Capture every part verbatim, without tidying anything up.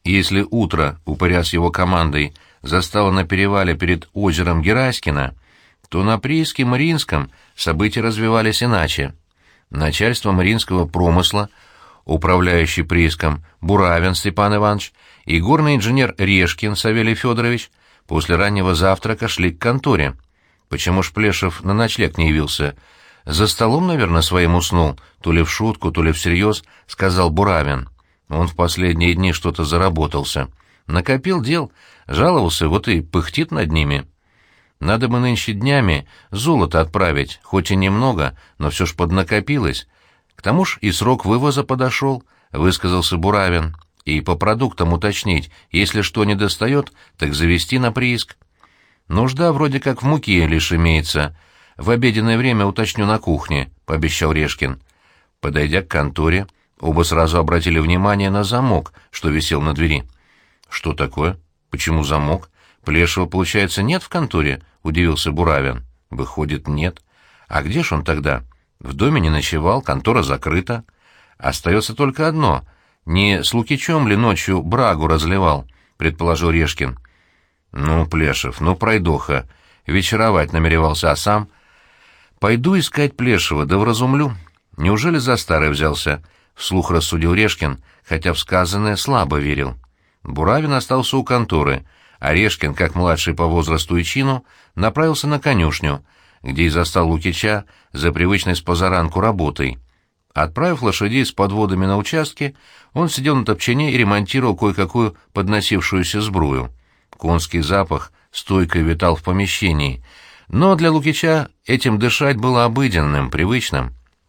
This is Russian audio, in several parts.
Если утро упыря с его командой застало на перевале перед озером Гераськино, то на прииске Мариинском события развивались иначе. Начальство мариинского промысла, управляющий прииском Буравин Степан Иванович и горный инженер Решкин Савелий Федорович после раннего завтрака шли к конторе. Почему ж Плешев на ночлег не явился? За столом, наверное, своим уснул, то ли в шутку, то ли всерьез, сказал Буравин. Он в последние дни что-то заработался. Накопил дел, жаловался, вот и пыхтит над ними. Надо бы нынче днями золото отправить, хоть и немного, но все ж поднакопилось. К тому ж и срок вывоза подошел, высказался Буравин. И по продуктам уточнить, если что недостает, так завести на прииск. Нужда вроде как в муке лишь имеется. В обеденное время уточню на кухне, — пообещал Решкин. Подойдя к конторе, оба сразу обратили внимание на замок, что висел на двери. «Что такое? Почему замок? Плешева, получается, нет в конторе?» — удивился Буравин. «Выходит, нет. А где ж он тогда? В доме не ночевал, контора закрыта. Остается только одно. Не с Лукичем ли ночью брагу разливал?» — предположил Решкин. «Ну, Плешев, ну, пройдоха. Вечеровать намеревался, а сам...» «Пойду искать Плешева, да вразумлю. Неужели за старое взялся?» — вслух рассудил Решкин, хотя в сказанное слабо верил. Буравин остался у конторы, а Решкин, как младший по возрасту и чину, направился на конюшню, где и застал Лукича за привычной спозаранку работой. Отправив лошадей с подводами на участке, он сидел на топчине и ремонтировал кое-какую подносившуюся сбрую. Конский запах стойко витал в помещении, но для Лукича этим дышать было обыденным, привычным.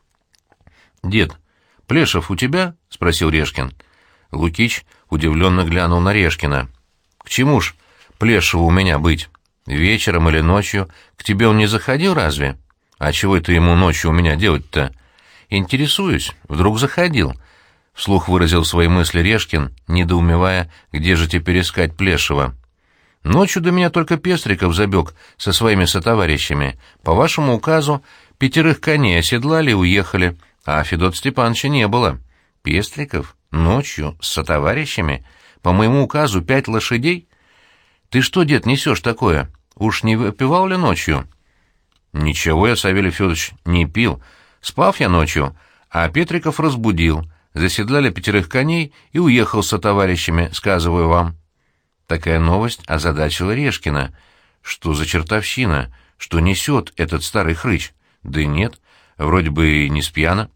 «Дед, Плешев у тебя?» — спросил Решкин. Лукич удивленно глянул на Решкина. «К чему ж Плешеву у меня быть? Вечером или ночью? К тебе он не заходил разве? А чего это ему ночью у меня делать-то?» «Интересуюсь. Вдруг заходил?» — вслух выразил свои мысли Решкин, недоумевая, где же теперь искать Плешева. «Ночью до меня только Пестриков забег со своими сотоварищами. По вашему указу пятерых коней оседлали и уехали, а Федота Степановича не было». «Пестриков? Ночью? С сотоварищами? По моему указу пять лошадей? Ты что, дед, несешь такое? Уж не выпивал ли ночью?» «Ничего я, Савелий Федорович, не пил. Спав я ночью, а Петриков разбудил. Заседлали пятерых коней и уехал с сотоварищами, сказываю вам». Такая новость озадачила Решкина. Что за чертовщина? Что несет этот старый хрыч? Да и нет, вроде бы и не спьяно.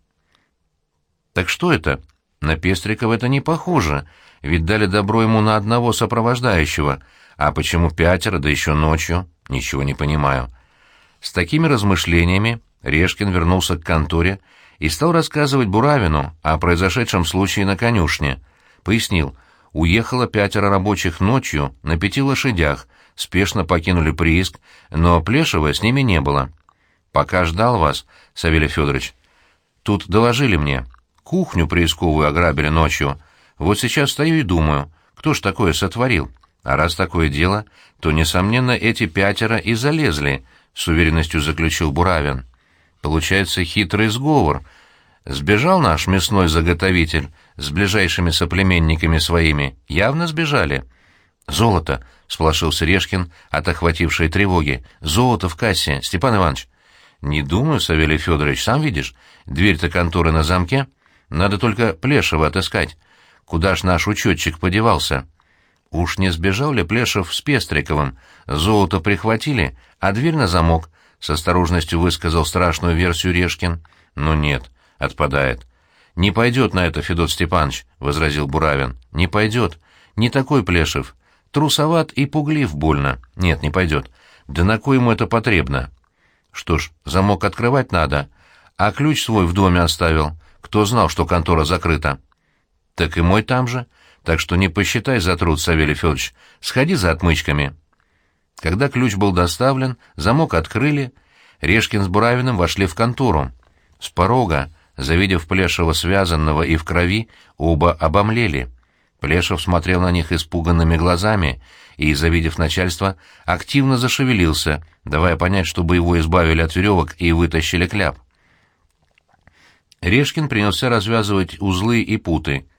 «Так что это? На Пестрикова это не похоже, ведь дали добро ему на одного сопровождающего. А почему пятеро, да еще ночью? Ничего не понимаю». С такими размышлениями Решкин вернулся к конторе и стал рассказывать Буравину о произошедшем случае на конюшне. Пояснил, уехало пятеро рабочих ночью на пяти лошадях, спешно покинули прииск, но Плешева с ними не было. «Пока ждал вас, Савелий Федорович, тут доложили мне. Кухню приисковую ограбили ночью. Вот сейчас стою и думаю, кто ж такое сотворил? А раз такое дело, то, несомненно, эти пятеро и залезли», — с уверенностью заключил Буравин. «Получается хитрый сговор. Сбежал наш мясной заготовитель с ближайшими соплеменниками своими. Явно сбежали». «Золото!» — сполошился Решкин от охватившей тревоги. «Золото в кассе, Степан Иванович». «Не думаю, Савелий Федорович, сам видишь. Дверь-то конторы на замке. Надо только Плешева отыскать. Куда ж наш учетчик подевался?» «Уж не сбежал ли Плешев с Пестриковым? Золото прихватили, а дверь на замок», — с осторожностью высказал страшную версию Решкин. «Ну нет, отпадает». «Не пойдет на это, Федот Степанович», — возразил Буравин. «Не пойдет. Не такой Плешев. Трусоват и пуглив больно. Нет, не пойдет. Да на кой ему это потребно?» «Что ж, замок открывать надо, а ключ свой в доме оставил. Кто знал, что контора закрыта?» «Так и мой там же. Так что не посчитай за труд, Савелий Федорович. Сходи за отмычками». Когда ключ был доставлен, замок открыли, Решкин с Буравиным вошли в контору. С порога, завидев Плешева связанного и в крови, оба обомлели. Плешев смотрел на них испуганными глазами и, завидев начальство, активно зашевелился, давая понять, чтобы его избавили от веревок и вытащили кляп. Решкин принялся развязывать узлы и путы.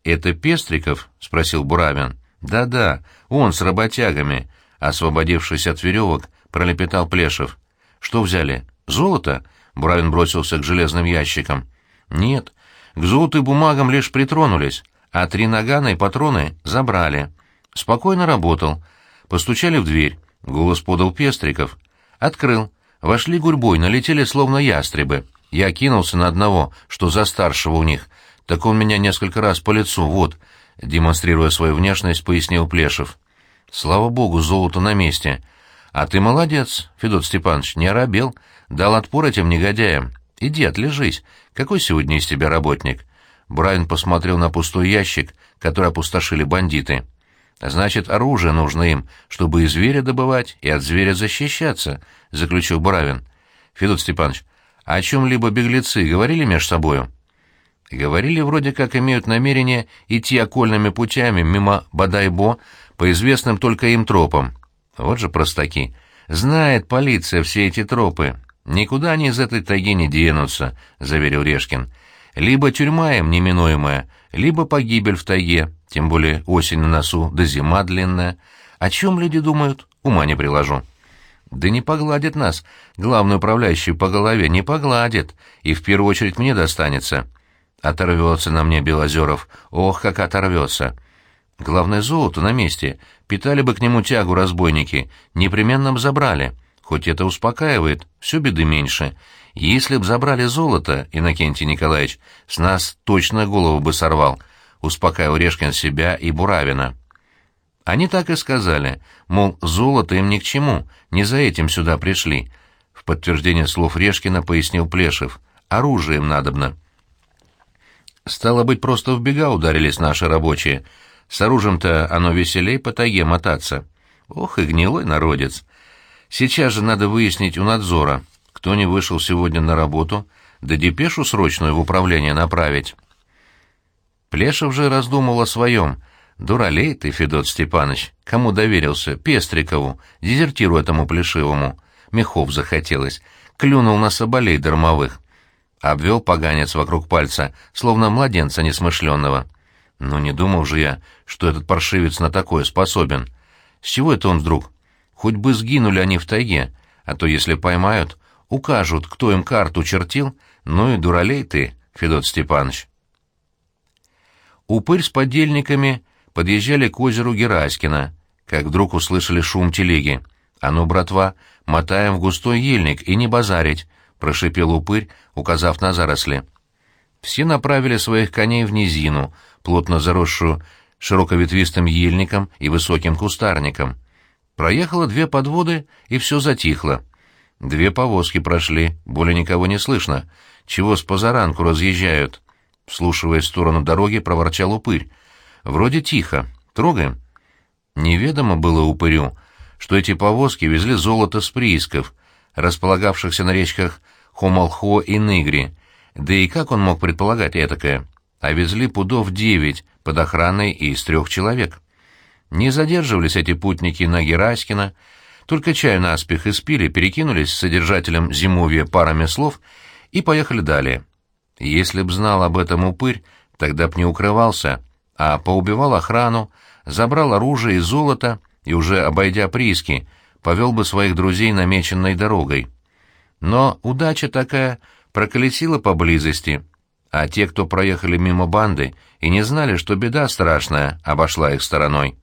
«Это Пестриков?» — спросил Буравин. «Да-да, он с работягами», — освободившись от веревок, пролепетал Плешев. «Что взяли? Золото?» — Буравин бросился к железным ящикам. «Нет, к золоту и бумагам лишь притронулись, а три нагана и патроны забрали. Спокойно работал. Постучали в дверь. Голос подал Пестриков. Открыл. Вошли гурьбой, налетели словно ястребы. Я кинулся на одного, что за старшего у них. Так он меня несколько раз по лицу, вот», — демонстрируя свою внешность, пояснил Плешев. «Слава богу, золото на месте. А ты молодец, Федот Степанович, не оробел, дал отпор этим негодяям. Иди, отлежись. Какой сегодня из тебя работник?» Буравин посмотрел на пустой ящик, который опустошили бандиты. «Значит, оружие нужно им, чтобы и зверя добывать, и от зверя защищаться», — заключил Буравин. «Федот Степанович, о чем-либо беглецы говорили между собою?» «Говорили, вроде как имеют намерение идти окольными путями мимо Бадайбо по известным только им тропам. Вот же простаки. Знает полиция все эти тропы. Никуда они из этой тайги не денутся», — заверил Решкин. «Либо тюрьма им неминуемая, либо погибель в тайге, тем более осень на носу, да зима длинная. О чем люди думают, ума не приложу». «Да не погладит нас, главный управляющий по голове не погладит, и в первую очередь мне достанется. Оторвется на мне Белозеров, ох, как оторвется. Главное, золото на месте, питали бы к нему тягу разбойники, непременно б забрали, хоть это успокаивает, все беды меньше. Если б забрали золото, Иннокентий Николаевич, с нас точно голову бы сорвал», — успокаивал Решкин себя и Буравина. Они так и сказали, мол, золото им ни к чему, не за этим сюда пришли. В подтверждение слов Решкина пояснил Плешев. Оружие им надобно. Стало быть, просто в бега ударились наши рабочие. С оружием-то оно веселей по тайге мотаться. Ох и гнилой народец. Сейчас же надо выяснить у надзора, кто не вышел сегодня на работу, да депешу срочную в управление направить. Плешев же раздумал о своем. «Дуралей ты, Федот Степанович, кому доверился? Пестрикову, дезертиру этому плешивому. Мехов захотелось. Клюнул на соболей дармовых». Обвел поганец вокруг пальца, словно младенца несмышленного. «Ну, не думал же я, что этот паршивец на такое способен. С чего это он вдруг? Хоть бы сгинули они в тайге, а то, если поймают, укажут, кто им карту чертил. Ну и дуралей ты, Федот Степанович». Упырь с подельниками подъезжали к озеру Гераськино, как вдруг услышали шум телеги. «А ну, братва, мотаем в густой ельник и не базарить», — прошипел упырь, указав на заросли. Все направили своих коней в низину, плотно заросшую широковетвистым ельником и высоким кустарником. Проехало две подводы, и все затихло. Две повозки прошли, более никого не слышно. Чего с позаранку разъезжают? Вслушиваясь в сторону дороги, проворчал упырь. «Вроде тихо. Трогаем». Неведомо было упырю, что эти повозки везли золото с приисков, располагавшихся на речках Хомолхо и Ныгри. Да и как он мог предполагать этакое? А везли пудов девять под охраной и из трех человек. Не задерживались эти путники на Гераськино, только чаю наспех испили, перекинулись с содержателем зимовья парами слов и поехали далее. Если б знал об этом упырь, тогда б не укрывался, а поубивал охрану, забрал оружие и золото и, уже обойдя прииски, повел бы своих друзей намеченной дорогой. Но удача такая проколесила поблизости, а те, кто проехали мимо банды, и не знали, что беда страшная обошла их стороной.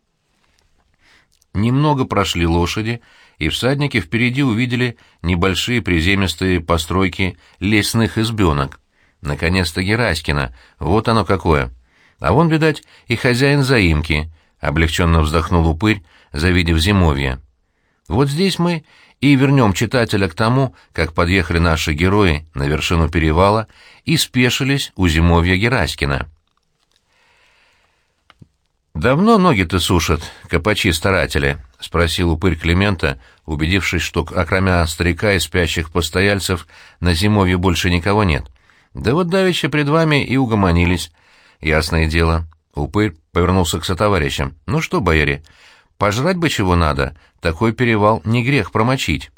Немного прошли лошади, и всадники впереди увидели небольшие приземистые постройки лесных избенок. Наконец-то Гераськино, вот оно какое. А вон, видать, и хозяин заимки, — облегченно вздохнул упырь, завидев зимовье. Вот здесь мы и вернем читателя к тому, как подъехали наши герои на вершину перевала и спешились у зимовья Гераськина. «Давно ноги-то сушат, копачи-старатели?» — спросил упырь Климента, убедившись, что, окромя старика и спящих постояльцев, на зимовье больше никого нет. «Да вот давеча пред вами и угомонились». «Ясное дело». Упырь повернулся к сотоварищам. «Ну что, бояре, пожрать бы чего надо, такой перевал не грех промочить».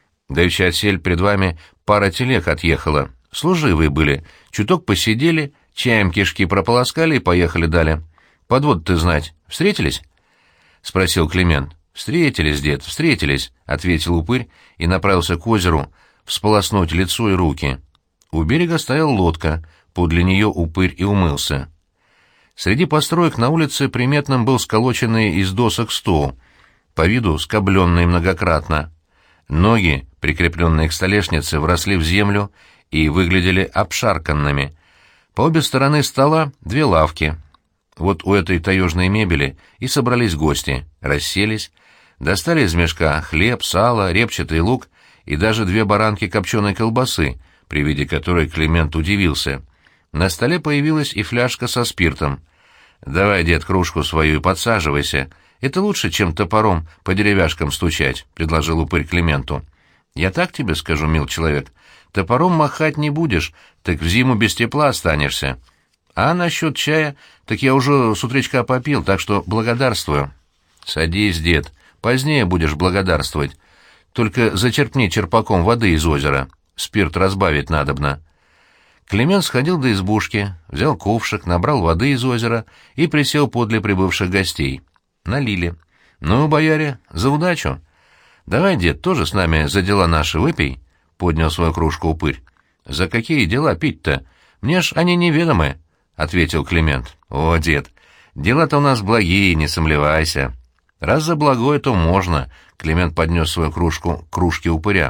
«Давеча отсель пред вами пара телег отъехала, служивые были, чуток посидели, Чаем кишки прополоскали и поехали далее. Подвод ты знать. Встретились? — спросил Климент. — Встретились, дед, встретились, — ответил упырь и направился к озеру всполоснуть лицо и руки. У берега стояла лодка, подле нее упырь и умылся. Среди построек на улице приметным был сколоченный из досок стол, по виду скобленный многократно. Ноги, прикрепленные к столешнице, вросли в землю и выглядели обшарканными. По обе стороны стола две лавки. Вот у этой таежной мебели и собрались гости, расселись, достали из мешка хлеб, сало, репчатый лук и даже две баранки копченой колбасы, при виде которой Климент удивился. На столе появилась и фляжка со спиртом. «Давай, дед, кружку свою и подсаживайся. Это лучше, чем топором по деревяшкам стучать», — предложил упырь Клименту. «Я так тебе скажу, мил человек, топором махать не будешь, так в зиму без тепла останешься. А насчет чая, так я уже с утречка попил, так что благодарствую». «Садись, дед, позднее будешь благодарствовать. Только зачерпни черпаком воды из озера, спирт разбавить надобно». Климент сходил до избушки, взял ковшик, набрал воды из озера и присел подле прибывших гостей. Налили. «Ну, бояре, за удачу!» «Давай, дед, тоже с нами за дела наши выпей», — поднял свою кружку упырь. «За какие дела пить-то? Мне ж они неведомы», — ответил Климент. «О, дед, дела-то у нас благие, не сомневайся». «Раз за благое, то можно», — Климент поднес свою кружку к кружке упыря.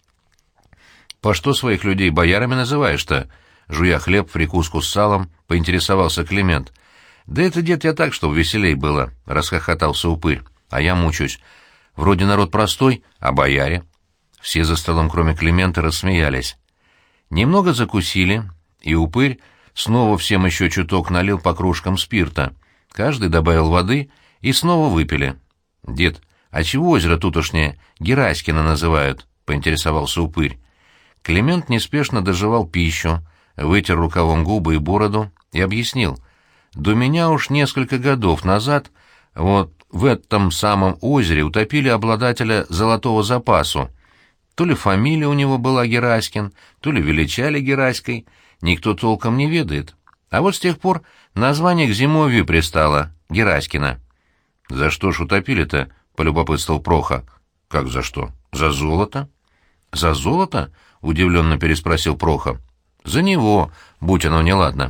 «По что своих людей боярами называешь-то?» Жуя хлеб в прикуску с салом, поинтересовался Климент. «Да это, дед, я так, чтобы веселей было», — расхохотался упырь. «А я мучусь. Вроде народ простой, а бояре?» Все за столом, кроме Климента, рассмеялись. Немного закусили, и упырь снова всем еще чуток налил по кружкам спирта. Каждый добавил воды, и снова выпили. «Дед, а чего озеро тутошнее Гераськино называют?» — поинтересовался упырь. Климент неспешно дожевал пищу, вытер рукавом губы и бороду и объяснил. «До меня уж несколько годов назад вот в этом самом озере утопили обладателя золотого запасу. То ли фамилия у него была Гераськин, то ли величали Гераськой, никто толком не ведает. А вот с тех пор название к зимовью пристало — Гераськино». «За что ж утопили-то?» — полюбопытствовал Проха. «Как за что? За золото?» «За золото?» — удивленно переспросил Проха. «За него, будь оно неладно».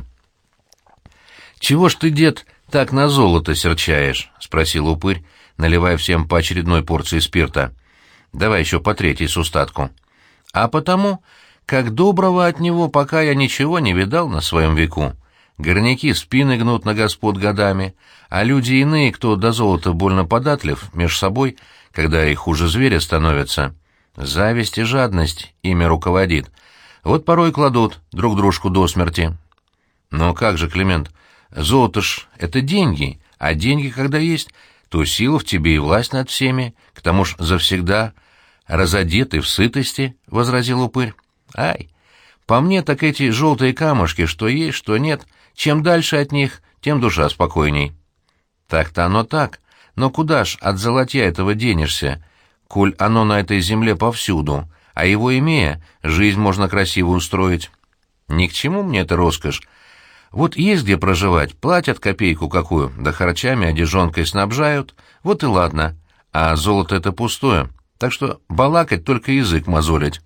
«Чего ж ты, дед, так на золото серчаешь?» — спросил упырь, наливая всем по очередной порции спирта. «Давай еще по третьей с устатку». «А потому, как доброго от него пока я ничего не видал на своем веку. Горняки спины гнут на господ годами, а люди иные, кто до золота больно податлив, меж собой, когда их хуже зверя становятся. Зависть и жадность ими руководит. Вот порой кладут друг дружку до смерти». «Но как же, Климент, золото ж — это деньги, а деньги, когда есть, то сила в тебе и власть над всеми, к тому ж завсегда разодеты в сытости», — возразил упырь. «Ай, по мне так эти желтые камушки, что есть, что нет, чем дальше от них, тем душа спокойней». «Так-то оно так, но куда ж от золотья этого денешься, коль оно на этой земле повсюду, а его имея, жизнь можно красиво устроить. Ни к чему мне эта роскошь. Вот есть где проживать, платят копейку какую, да харчами, одежонкой снабжают, вот и ладно, а золото это пустое, так что балакать только язык мозолить».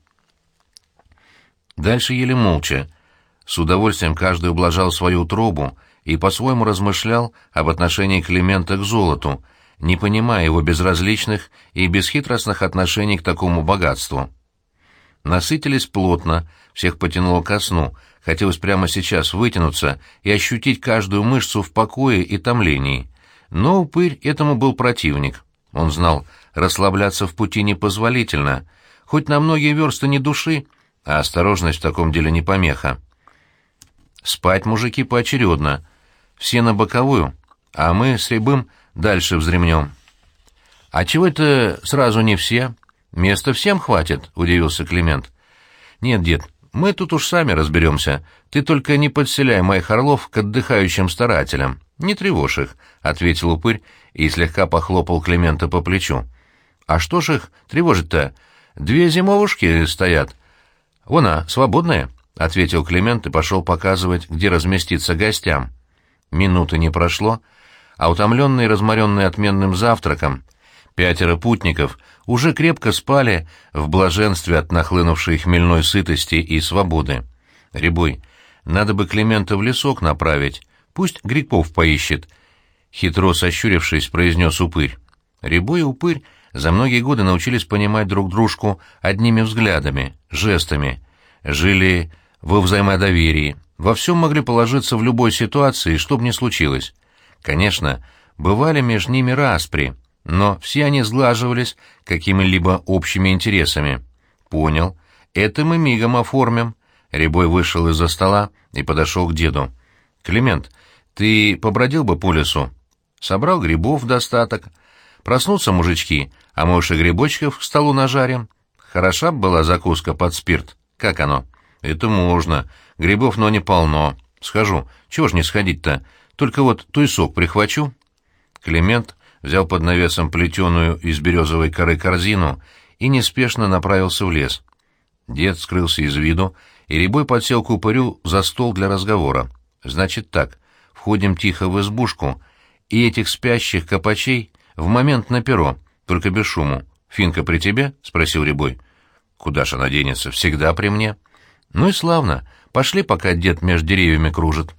Дальше ели молча. С удовольствием каждый ублажал свою утробу и по-своему размышлял об отношении Климента к золоту, не понимая его безразличных и бесхитростных отношений к такому богатству. Насытились плотно, всех потянуло ко сну, хотелось прямо сейчас вытянуться и ощутить каждую мышцу в покое и томлении. Но упырь этому был противник. Он знал, расслабляться в пути непозволительно, хоть на многие версты не души, а осторожность в таком деле не помеха. Спать мужики поочередно, все на боковую, а мы с Рябым дальше вздремнем. «А чего это сразу не все? Места всем хватит?» — удивился Климент. «Нет, дед, мы тут уж сами разберемся. Ты только не подселяй моих орлов к отдыхающим старателям. Не тревожь их», — ответил упырь и слегка похлопал Климента по плечу. «А что ж их тревожить-то? Две зимовушки стоят. Вон, а, свободные. — ответил Климент и пошел показывать, где разместиться гостям. Минуты не прошло, а утомленные и разморенные отменным завтраком, пятеро путников уже крепко спали в блаженстве от нахлынувшей хмельной сытости и свободы. «Рябой, надо бы Климента в лесок направить, пусть грибов поищет», — хитро сощурившись, произнес Упырь. Рябой и Упырь за многие годы научились понимать друг дружку одними взглядами, жестами, жили во взаимодоверии, во всем могли положиться в любой ситуации, что бы ни случилось. Конечно, бывали между ними распри, но все они сглаживались какими-либо общими интересами. «Понял. Это мы мигом оформим». Рябой вышел из-за стола и подошел к деду. «Климент, ты побродил бы по лесу? Собрал грибов в достаток. Проснутся мужички, а может и грибочков к столу нажарим. Хороша б была закуска под спирт. Как оно?» «Это можно. Грибов, но не полно. Схожу. Чего ж не сходить-то? Только вот туесок прихвачу». Климент взял под навесом плетеную из березовой коры корзину и неспешно направился в лес. Дед скрылся из виду, и Рябой подсел к Упырю за стол для разговора. «Значит так, входим тихо в избушку, и этих спящих копачей в момент на перо, только без шуму. Финка при тебе?» — спросил Рябой. «Куда ж она денется? Всегда при мне». «Ну и славно. Пошли, пока дед между деревьями кружит».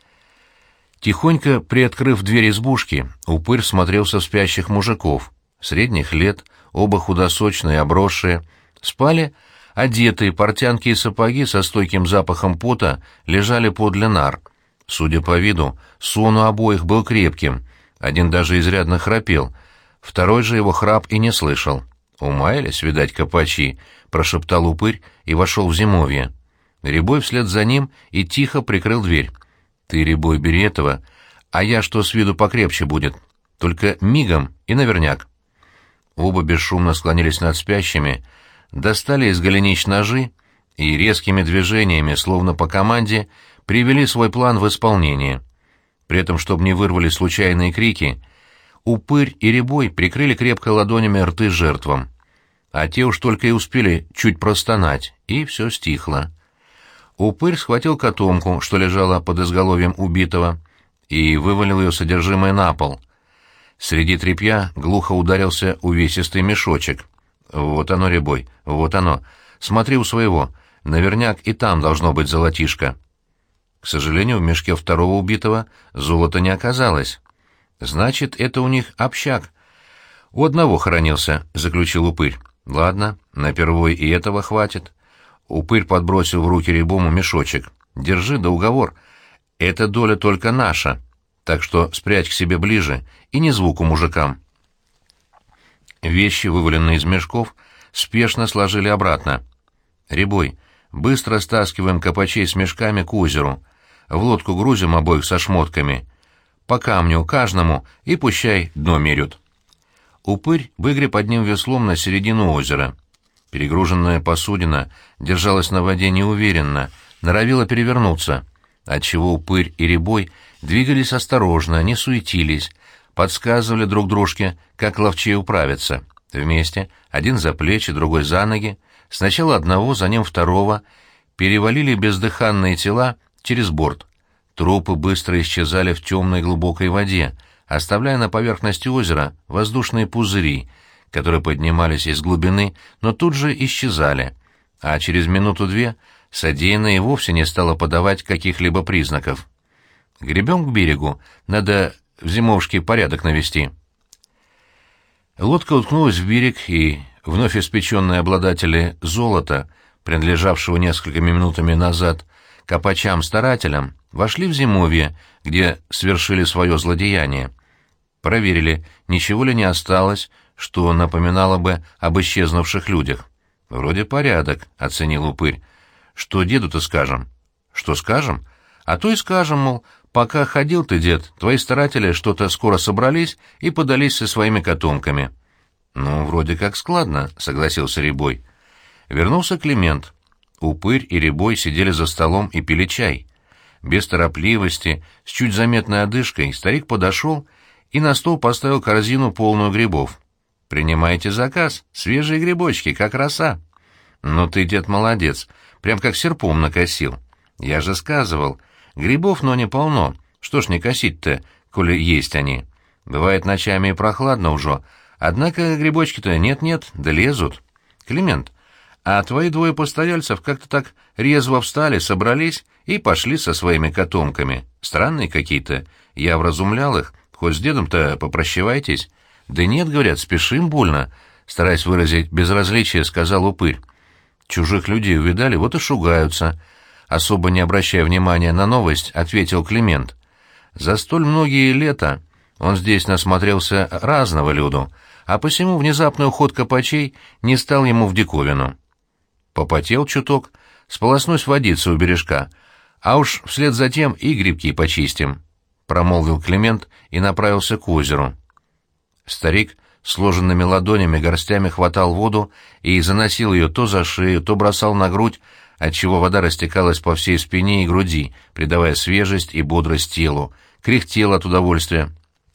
Тихонько приоткрыв дверь избушки, Упырь смотрелся в спящих мужиков, средних лет, оба худосочные, обросшие, спали одетые, портянки и сапоги со стойким запахом пота лежали подле нар. Судя по виду, сон у обоих был крепким, один даже изрядно храпел, второй же его храп и не слышал. «Умаялись, видать, копачи», — прошептал Упырь и вошел в зимовье. Рябой вслед за ним и тихо прикрыл дверь. «Ты, Рябой, бери этого, а я что с виду покрепче будет. Только мигом и наверняк». Оба бесшумно склонились над спящими, достали из голенищ ножи и резкими движениями, словно по команде, привели свой план в исполнение. При этом, чтобы не вырвали случайные крики, Упырь и Рябой прикрыли крепко ладонями рты жертвам. А те уж только и успели чуть простонать, и все стихло. Упырь схватил котомку, что лежала под изголовьем убитого, и вывалил ее содержимое на пол. Среди тряпья глухо ударился увесистый мешочек. «Вот оно, Рябой, вот оно. Смотри у своего. Наверняк и там должно быть золотишко». К сожалению, в мешке второго убитого золота не оказалось. «Значит, это у них общак. У одного хоронился», — заключил Упырь. «Ладно, на первой и этого хватит». Упырь подбросил в руки Рябому мешочек. «Держи, да уговор. Эта доля только наша, так что спрячь к себе ближе и ни звуку мужикам». Вещи, вываленные из мешков, спешно сложили обратно. «Рябой, быстро стаскиваем копачей с мешками к озеру. В лодку грузим обоих со шмотками. По камню каждому и пущай дно мерют». Упырь выгреб одним веслом на середину озера. Перегруженная посудина держалась на воде неуверенно, норовила перевернуться, отчего Упырь и Рябой двигались осторожно, не суетились, подсказывали друг дружке, как ловчей управиться. Вместе, один за плечи, другой за ноги, сначала одного, за ним второго, перевалили бездыханные тела через борт. Трупы быстро исчезали в темной глубокой воде, оставляя на поверхности озера воздушные пузыри, которые поднимались из глубины, но тут же исчезали, а через минуту-две содеянное и вовсе не стало подавать каких-либо признаков. «Гребем к берегу, надо в зимовушке порядок навести». Лодка уткнулась в берег, и вновь испеченные обладатели золота, принадлежавшего несколькими минутами назад копачам-старателям, вошли в зимовье, где свершили свое злодеяние. Проверили, ничего ли не осталось, что напоминало бы об исчезнувших людях. «Вроде порядок», — оценил Упырь. «Что деду-то скажем?» «Что скажем? А то и скажем, мол, пока ходил ты, дед, твои старатели что-то скоро собрались и подались со своими котомками». «Ну, вроде как складно», — согласился Рябой. Вернулся Климент. Упырь и Рябой сидели за столом и пили чай. Без торопливости, с чуть заметной одышкой, старик подошел и на стол поставил корзину, полную грибов. «Принимайте заказ, свежие грибочки, как роса». «Ну ты, дед, молодец, прям как серпом накосил. Я же сказывал, грибов, но не полно. Что ж не косить-то, коли есть они? Бывает ночами и прохладно уже, однако грибочки-то нет-нет, да лезут. Климент, а твои двое постояльцев как-то так резво встали, собрались и пошли со своими котомками. Странные какие-то. Я вразумлял их, хоть с дедом-то попрощевайтесь. Да нет, говорят, спешим больно, стараясь выразить безразличие, сказал упырь. Чужих людей увидали, вот и шугаются. Особо не обращая внимания на новость, ответил Климент. За столь многие лета он здесь насмотрелся разного люду, а посему внезапный уход копачей не стал ему в диковину. Попотел чуток, сполоснусь водиться у бережка, а уж вслед за тем и грибки почистим, — промолвил Климент и направился к озеру. Старик сложенными ладонями горстями хватал воду и заносил ее то за шею, то бросал на грудь, отчего вода растекалась по всей спине и груди, придавая свежесть и бодрость телу, кряхтел от удовольствия.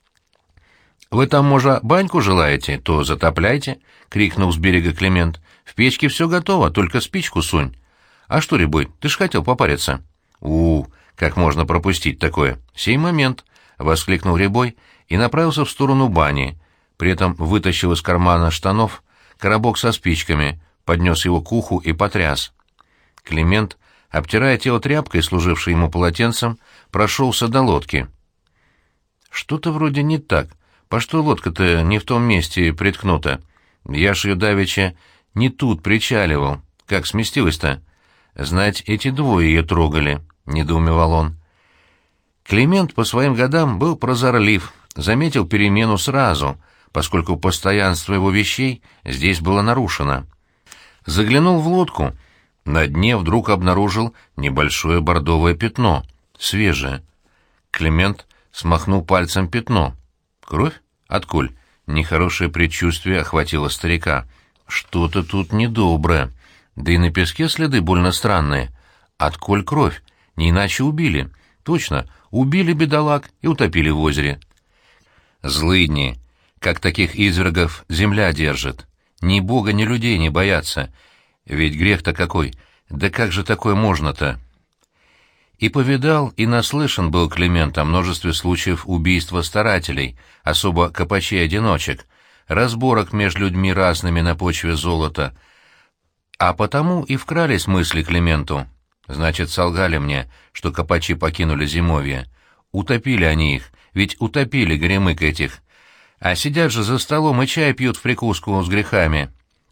«Вы там, может, баньку желаете? То затопляйте!» — крикнул с берега Климент. «В печке все готово, только спичку сунь. А что, Рябой, ты ж хотел попариться?» «У, как можно пропустить такое? Сей момент!» — воскликнул Рябой и направился в сторону бани, при этом вытащил из кармана штанов коробок со спичками, поднес его к уху и потряс. Климент, обтирая тело тряпкой, служившей ему полотенцем, прошелся до лодки. «Что-то вроде не так. По что лодка-то не в том месте приткнута? Я ж ее давеча не тут причаливал. Как сместилась-то? Знать, эти двое ее трогали», — недоумевал он. Климент по своим годам был прозорлив, заметил перемену сразу, поскольку постоянство его вещей здесь было нарушено. Заглянул в лодку. На дне вдруг обнаружил небольшое бордовое пятно, свежее. Климент смахнул пальцем пятно. Кровь? Откуль? Нехорошее предчувствие охватило старика. Что-то тут недоброе. Да и на песке следы больно странные. Откуль кровь? Не иначе убили. Точно, убили бедолаг и утопили в озере. Злыдни. Как таких извергов земля держит. Ни бога, ни людей не боятся. Ведь грех-то какой. Да как же такое можно-то? И повидал, и наслышан был Климент о множестве случаев убийства старателей, особо копачей-одиночек, разборок между людьми разными на почве золота. А потому и вкрались мысли Клименту. Значит, солгали мне, что копачи покинули зимовье. Утопили они их, ведь утопили горемык этих. А сидят же за столом и чай пьют в прикуску с грехами.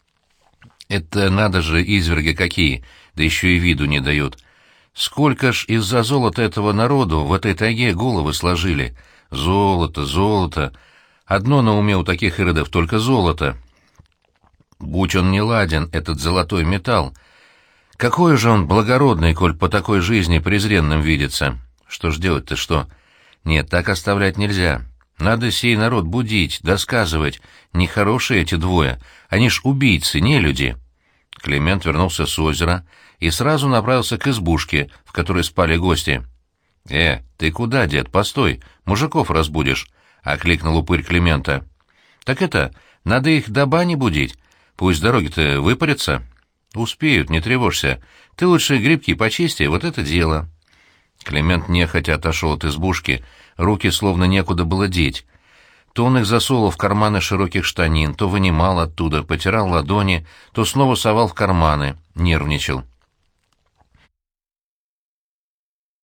Это надо же, изверги какие, да еще и виду не дают. Сколько ж из-за золота этого народу в этой тайге головы сложили. Золото, золото. Одно на уме у таких иродов только золото. Будь он не ладен, этот золотой металл. Какой же он благородный, коль по такой жизни презренным видится. Что ж делать-то, что? Нет, так оставлять нельзя. Надо сей народ будить, досказывать. Нехорошие эти двое, они ж убийцы, не люди. Климент вернулся с озера и сразу направился к избушке, в которой спали гости. — Э, ты куда, дед? Постой, мужиков разбудишь, — окликнул упырь Климента. — Так это, надо их до бани будить, пусть дороги-то выпарятся. — Успеют, не тревожься. Ты лучше грибки почисти, вот это дело. Климент нехотя отошел от избушки, руки словно некуда было деть. То он их засовывал в карманы широких штанин, то вынимал оттуда, потирал ладони, то снова совал в карманы, нервничал.